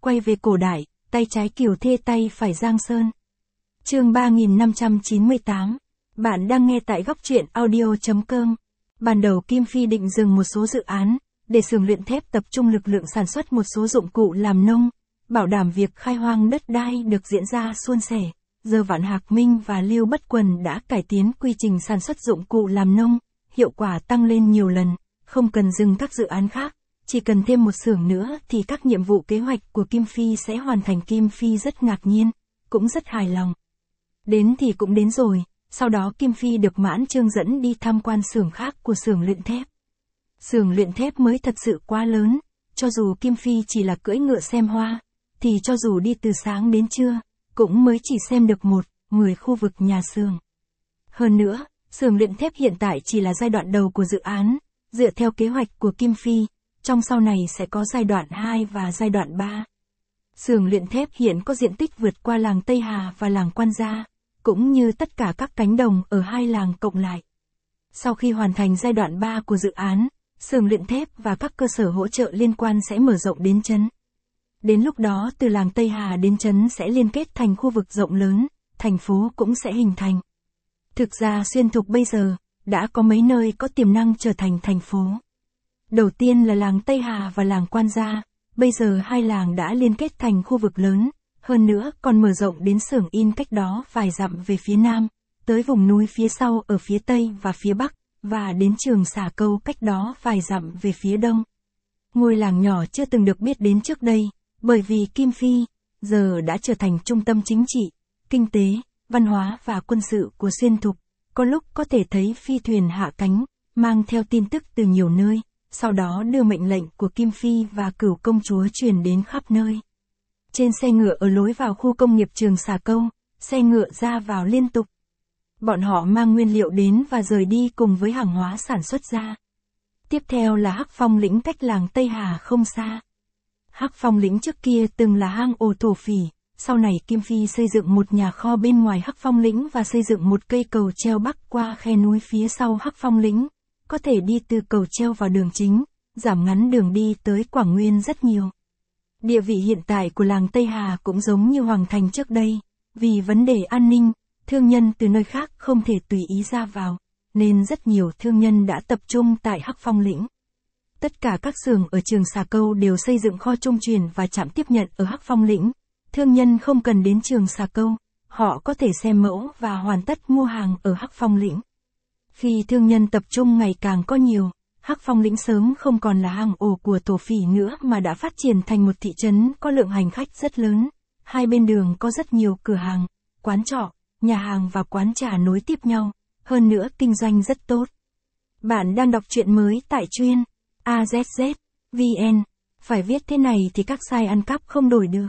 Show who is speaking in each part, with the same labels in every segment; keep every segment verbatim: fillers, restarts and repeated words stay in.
Speaker 1: quay về cổ đại, tay trái Kiều Thê tay phải Giang Sơn. Chương ba nghìn năm trăm chín mươi tám. Bạn đang nghe tại góc truyện audio chấm com. Ban đầu Kim Phi định dừng một số dự án, để xưởng luyện thép tập trung lực lượng sản xuất một số dụng cụ làm nông, bảo đảm việc khai hoang đất đai được diễn ra suôn sẻ. Giờ Vạn Hạc Minh và Lưu Bất Quần đã cải tiến quy trình sản xuất dụng cụ làm nông, hiệu quả tăng lên nhiều lần, không cần dừng các dự án khác, chỉ cần thêm một xưởng nữa thì các nhiệm vụ kế hoạch của Kim Phi sẽ hoàn thành. Kim Phi rất ngạc nhiên, cũng rất hài lòng. Đến thì cũng đến rồi, sau đó Kim Phi được Mãn Trương dẫn đi tham quan xưởng khác của xưởng luyện thép. Xưởng luyện thép mới thật sự quá lớn, cho dù Kim Phi chỉ là cưỡi ngựa xem hoa, thì cho dù đi từ sáng đến trưa, cũng mới chỉ xem được một, mười khu vực nhà xưởng. Hơn nữa, xưởng luyện thép hiện tại chỉ là giai đoạn đầu của dự án, dựa theo kế hoạch của Kim Phi, trong sau này sẽ có giai đoạn hai và giai đoạn ba. Xưởng luyện thép hiện có diện tích vượt qua làng Tây Hà và làng Quan Gia, cũng như tất cả các cánh đồng ở hai làng cộng lại. Sau khi hoàn thành giai đoạn ba của dự án, xưởng luyện thép và các cơ sở hỗ trợ liên quan sẽ mở rộng đến trấn. Đến lúc đó từ làng Tây Hà đến trấn sẽ liên kết thành khu vực rộng lớn, thành phố cũng sẽ hình thành. Thực ra Xuyên Thục bây giờ, đã có mấy nơi có tiềm năng trở thành thành phố. Đầu tiên là làng Tây Hà và làng Quan Gia, bây giờ hai làng đã liên kết thành khu vực lớn, hơn nữa còn mở rộng đến xưởng in cách đó vài dặm về phía nam, tới vùng núi phía sau ở phía tây và phía bắc, và đến trường Xà Câu cách đó vài dặm về phía đông. Ngôi làng nhỏ chưa từng được biết đến trước đây, bởi vì Kim Phi, giờ đã trở thành trung tâm chính trị, kinh tế, văn hóa và quân sự của Xuyên Thục, có lúc có thể thấy phi thuyền hạ cánh, mang theo tin tức từ nhiều nơi, sau đó đưa mệnh lệnh của Kim Phi và Cửu Công Chúa truyền đến khắp nơi. Trên xe ngựa ở lối vào khu công nghiệp trường Xà Câu, xe ngựa ra vào liên tục. Bọn họ mang nguyên liệu đến và rời đi cùng với hàng hóa sản xuất ra. Tiếp theo là Hắc Phong lĩnh cách làng Tây Hà không xa. Hắc Phong lĩnh trước kia từng là hang ổ thổ phỉ, sau này Kim Phi xây dựng một nhà kho bên ngoài Hắc Phong lĩnh và xây dựng một cây cầu treo bắc qua khe núi phía sau Hắc Phong lĩnh, có thể đi từ cầu treo vào đường chính, giảm ngắn đường đi tới Quảng Nguyên rất nhiều. Địa vị hiện tại của làng Tây Hà cũng giống như Hoàng Thành trước đây, vì vấn đề an ninh, thương nhân từ nơi khác không thể tùy ý ra vào, nên rất nhiều thương nhân đã tập trung tại Hắc Phong lĩnh. Tất cả các xưởng ở trường Xà Câu đều xây dựng kho trung chuyển và trạm tiếp nhận ở Hắc Phong lĩnh. Thương nhân không cần đến trường Xà Câu, họ có thể xem mẫu và hoàn tất mua hàng ở Hắc Phong lĩnh. Khi thương nhân tập trung ngày càng có nhiều, Hắc Phong lĩnh sớm không còn là hang ổ của thổ phỉ nữa mà đã phát triển thành một thị trấn có lượng hành khách rất lớn. Hai bên đường có rất nhiều cửa hàng, quán trọ, nhà hàng và quán trà nối tiếp nhau, hơn nữa kinh doanh rất tốt. Bạn đang đọc truyện mới tại chuyên a zét zét vê en, phải viết thế này thì các site ăn cắp không đổi được.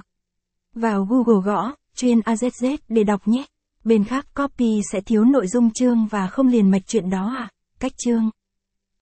Speaker 1: Vào Google gõ chuyên a zét zét để đọc nhé. Bên khác copy sẽ thiếu nội dung chương và không liền mạch chuyện đó à? Cách chương